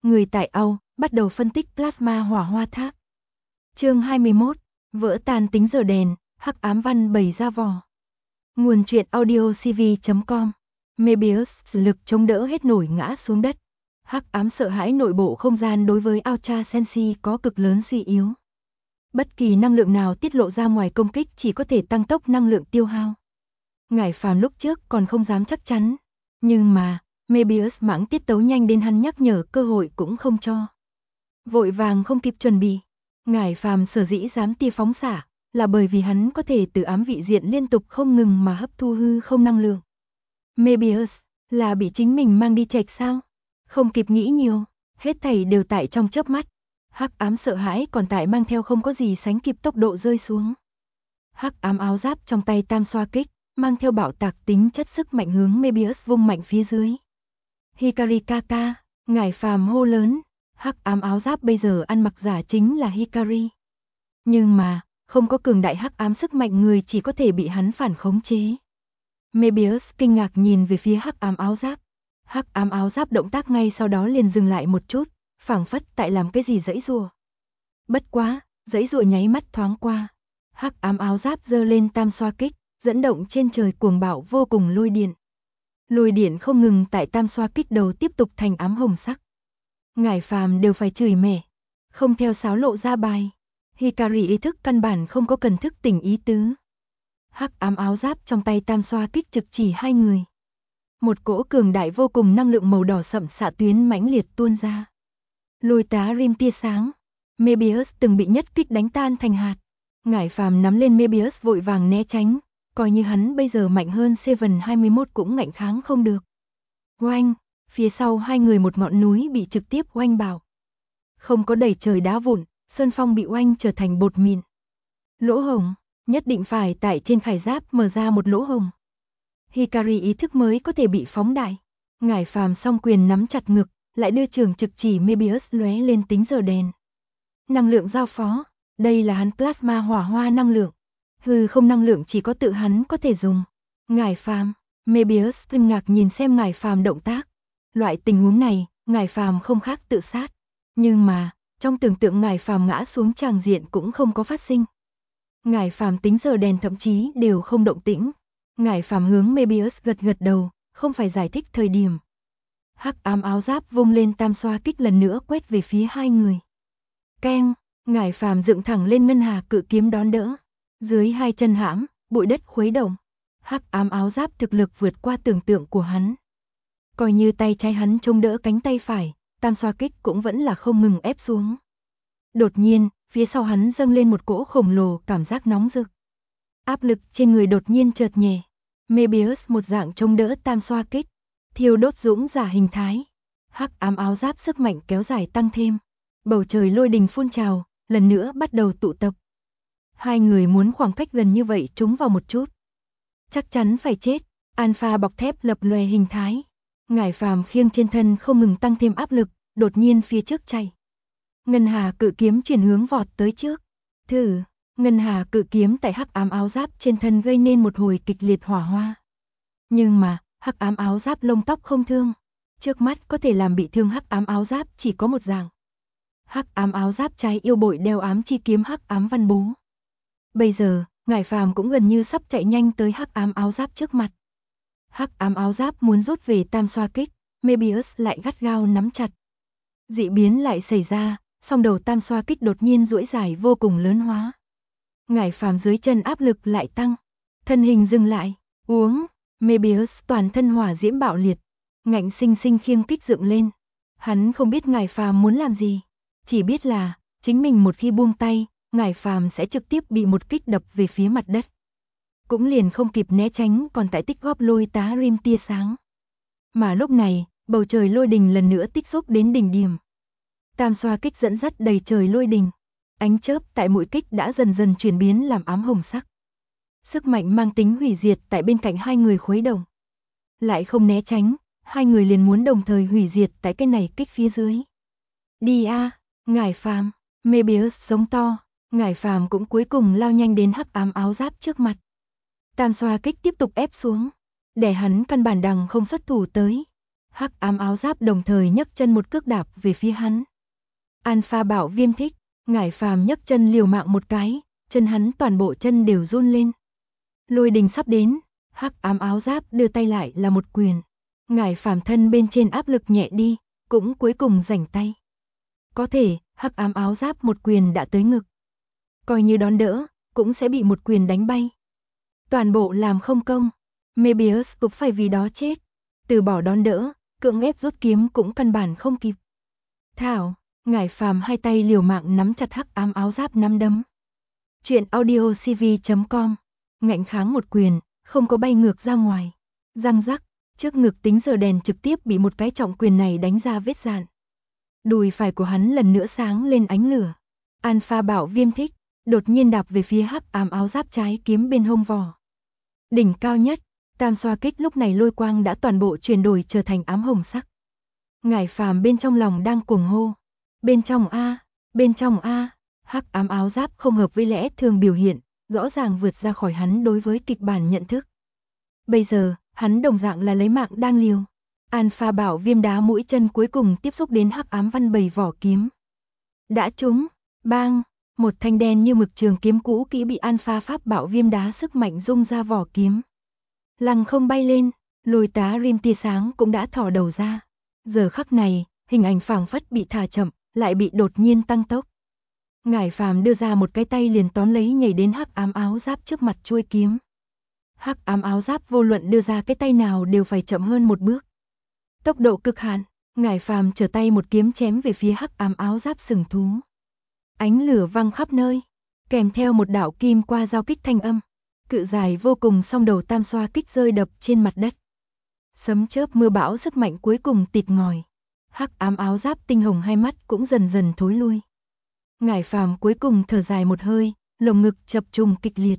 người tại Âu, bắt đầu phân tích plasma hỏa hoa tháp. Chương 21, vỡ tan tính giờ đèn, hắc ám văn bày ra vò. Nguồn truyện audio cv.com. Mebius lực chống đỡ hết nổi ngã xuống đất. Hắc ám sợ hãi nội bộ không gian đối với Ultra Sensi có cực lớn suy yếu. Bất kỳ năng lượng nào tiết lộ ra ngoài công kích chỉ có thể tăng tốc năng lượng tiêu hao. Ngải Phàm lúc trước còn không dám chắc chắn, nhưng mà Mebius mãng tiết tấu nhanh đến hắn nhắc nhở cơ hội cũng không cho. Vội vàng không kịp chuẩn bị, Ngải Phàm sở dĩ dám tia phóng xạ là bởi vì hắn có thể từ ám vị diện liên tục không ngừng mà hấp thu hư không năng lượng. Mebius là bị chính mình mang đi chệch sao? Không kịp nghĩ nhiều, hết thảy đều tại trong chớp mắt. Hắc ám sợ hãi còn tại mang theo không có gì sánh kịp tốc độ rơi xuống. Hắc ám áo giáp trong tay tam xoa kích, mang theo bạo tạc tính chất sức mạnh hướng Mebius vung mạnh phía dưới. Hikari Kaka, Ngải Phàm hô lớn, hắc ám áo giáp bây giờ ăn mặc giả chính là Hikari. Nhưng mà, không có cường đại hắc ám sức mạnh người chỉ có thể bị hắn phản khống chế. Mebius kinh ngạc nhìn về phía hắc ám áo giáp. Hắc ám áo giáp động tác ngay sau đó liền dừng lại một chút, phảng phất tại làm cái gì giãy giụa. Bất quá, giãy giụa nháy mắt thoáng qua. Hắc ám áo giáp giơ lên tam xoa kích, dẫn động trên trời cuồng bạo vô cùng lôi điện. Lôi điện không ngừng tại tam xoa kích đầu tiếp tục thành ám hồng sắc. Ngải Phàm đều phải chửi mẹ, không theo sáo lộ ra bài. Hikari ý thức căn bản không có cần thức tỉnh ý tứ. Hắc ám áo giáp trong tay tam xoa kích trực chỉ hai người. Một cỗ cường đại vô cùng năng lượng màu đỏ sậm xạ tuyến mãnh liệt tuôn ra. Lôi tá rim tia sáng. Mebius từng bị nhất kích đánh tan thành hạt. Ngải Phàm nắm lên Mebius vội vàng né tránh, coi như hắn bây giờ mạnh hơn Seven 21 cũng ngạnh kháng không được. Oanh, phía sau hai người một ngọn núi bị trực tiếp oanh bảo. Không có đẩy trời đá vụn, sơn phong bị oanh trở thành bột mịn. Lỗ hổng, nhất định phải tại trên khải giáp mở ra một lỗ hổng. Hikari ý thức mới có thể bị phóng đại. Ngải Phàm song quyền nắm chặt ngực, lại đưa trường trực chỉ Mebius lóe lên tính giờ đèn. Năng lượng giao phó, đây là hắn plasma hỏa hoa năng lượng. Hư không năng lượng chỉ có tự hắn có thể dùng. Ngải Phàm, Mebius kinh ngạc nhìn xem Ngải Phàm động tác. Loại tình huống này, Ngải Phàm không khác tự sát. Nhưng mà, trong tưởng tượng Ngải Phàm ngã xuống tràng diện cũng không có phát sinh. Ngải Phàm tính giờ đèn thậm chí đều không động tĩnh. Ngải Phàm hướng Mebius gật gật đầu, không phải giải thích thời điểm. Hắc ám áo giáp vung lên tam xoa kích lần nữa quét về phía hai người. Keng, Ngải Phàm dựng thẳng lên ngân hà cự kiếm đón đỡ. Dưới hai chân hãm, bụi đất khuấy động. Hắc ám áo giáp thực lực vượt qua tưởng tượng của hắn. Coi như tay trái hắn chống đỡ cánh tay phải, tam xoa kích cũng vẫn là không ngừng ép xuống. Đột nhiên, phía sau hắn dâng lên một cỗ khổng lồ cảm giác nóng rực. Áp lực trên người đột nhiên chợt nhẹ. Mebius một dạng chống đỡ tam xoa kích, thiêu đốt dũng giả hình thái. Hắc ám áo giáp sức mạnh kéo dài tăng thêm. Bầu trời lôi đình phun trào, lần nữa bắt đầu tụ tập. Hai người muốn khoảng cách gần như vậy trúng vào một chút. Chắc chắn phải chết. Alpha bọc thép lập lòe hình thái. Ngải Phàm khiêng trên thân không ngừng tăng thêm áp lực, đột nhiên phía trước chạy. Ngân hà cự kiếm chuyển hướng vọt tới trước. Thử, ngân hà cự kiếm tại hắc ám áo giáp trên thân gây nên một hồi kịch liệt hỏa hoa. Nhưng mà, hắc ám áo giáp lông tóc không thương. Trước mắt có thể làm bị thương hắc ám áo giáp chỉ có một dạng. Hắc ám áo giáp trái yêu bội đeo ám chi kiếm hắc ám văn bố. Bây giờ, Ngải Phàm cũng gần như sắp chạy nhanh tới hắc ám áo giáp trước mặt. Hắc ám áo giáp muốn rút về tam xoa kích, Mebius lại gắt gao nắm chặt. Dị biến lại xảy ra, song đầu tam xoa kích đột nhiên duỗi dài vô cùng lớn hóa. Ngải Phàm dưới chân áp lực lại tăng, thân hình dừng lại, uống, Mebius toàn thân hỏa diễm bạo liệt, ngạnh sinh sinh khiêng kích dựng lên. Hắn không biết Ngải Phàm muốn làm gì, chỉ biết là chính mình một khi buông tay, Ngải Phàm sẽ trực tiếp bị một kích đập về phía mặt đất. Cũng liền không kịp né tránh còn tại tích góp lôi tá rim tia sáng. Mà lúc này, bầu trời lôi đình lần nữa tích xúc đến đỉnh điểm. Tam xoa kích dẫn dắt đầy trời lôi đình. Ánh chớp tại mũi kích đã dần dần chuyển biến làm ám hồng sắc. Sức mạnh mang tính hủy diệt tại bên cạnh hai người khuấy động. Lại không né tránh, hai người liền muốn đồng thời hủy diệt tại cái này kích phía dưới. Đi a, Ngải Phàm, Mebius sống to, Ngải Phàm cũng cuối cùng lao nhanh đến hắc ám áo giáp trước mặt. Tam xoa kích tiếp tục ép xuống, để hắn căn bản đằng không xuất thủ tới. Hắc ám áo giáp đồng thời nhấc chân một cước đạp về phía hắn. Alpha Bảo Viêm thích, Ngải Phàm nhấc chân liều mạng một cái, chân hắn toàn bộ chân đều run lên. Lôi đình sắp đến, Hắc ám áo giáp đưa tay lại là một quyền. Ngải Phàm thân bên trên áp lực nhẹ đi, cũng cuối cùng rảnh tay. Có thể, Hắc ám áo giáp một quyền đã tới ngực. Coi như đón đỡ, cũng sẽ bị một quyền đánh bay. Toàn bộ làm không công, Mebius cũng phải vì đó chết. Từ bỏ đón đỡ, cưỡng ép rút kiếm cũng căn bản không kịp. Thảo, Ngải Phàm hai tay liều mạng nắm chặt Hắc ám áo giáp nắm đấm. Chuyện audio cv.com, ngạnh kháng một quyền, không có bay ngược ra ngoài. Răng rắc, trước ngực tính giờ đèn trực tiếp bị một cái trọng quyền này đánh ra vết dạn. Đùi phải của hắn lần nữa sáng lên ánh lửa. Alpha Bảo Viêm thích, đột nhiên đạp về phía Hắc ám áo giáp trái kiếm bên hông vỏ. Đỉnh cao nhất, tam xoa kích lúc này lôi quang đã toàn bộ chuyển đổi trở thành ám hồng sắc. Ngải Phàm bên trong lòng đang cuồng hô. Bên trong a, bên trong a, Hắc ám áo giáp không hợp với lẽ thường biểu hiện, rõ ràng vượt ra khỏi hắn đối với kịch bản nhận thức. Bây giờ, hắn đồng dạng là lấy mạng đang liều. Alpha Bảo Viêm đá mũi chân cuối cùng tiếp xúc đến Hắc ám văn bầy vỏ kiếm. Đã trúng, bang, một thanh đen như mực trường kiếm cũ kỹ bị Alpha Pháp Bảo Viêm đá sức mạnh rung ra vỏ kiếm. Lăng không bay lên, lôi tá rim tia sáng cũng đã thò đầu ra. Giờ khắc này, hình ảnh phảng phất bị thả chậm, lại bị đột nhiên tăng tốc. Ngải Phàm đưa ra một cái tay liền tóm lấy nhảy đến Hắc ám áo giáp trước mặt chuôi kiếm. Hắc ám áo giáp vô luận đưa ra cái tay nào đều phải chậm hơn một bước. Tốc độ cực hạn, Ngải Phàm trở tay một kiếm chém về phía Hắc ám áo giáp sừng thú. Ánh lửa văng khắp nơi, kèm theo một đạo kim qua giao kích thanh âm. Cự dài vô cùng song đầu tam xoa kích rơi đập trên mặt đất. Sấm chớp mưa bão sức mạnh cuối cùng tịt ngòi. Hắc ám áo giáp tinh hồng hai mắt cũng dần dần thối lui. Ngải Phàm cuối cùng thở dài một hơi, lồng ngực chập trùng kịch liệt.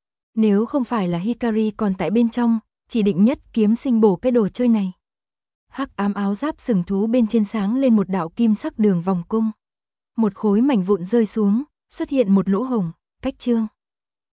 Nếu không phải là Hikari còn tại bên trong, chỉ định nhất kiếm sinh bổ cái đồ chơi này. Hắc ám áo giáp sừng thú bên trên sáng lên một đạo kim sắc đường vòng cung. Một khối mảnh vụn rơi xuống, xuất hiện một lỗ hổng, cách chương.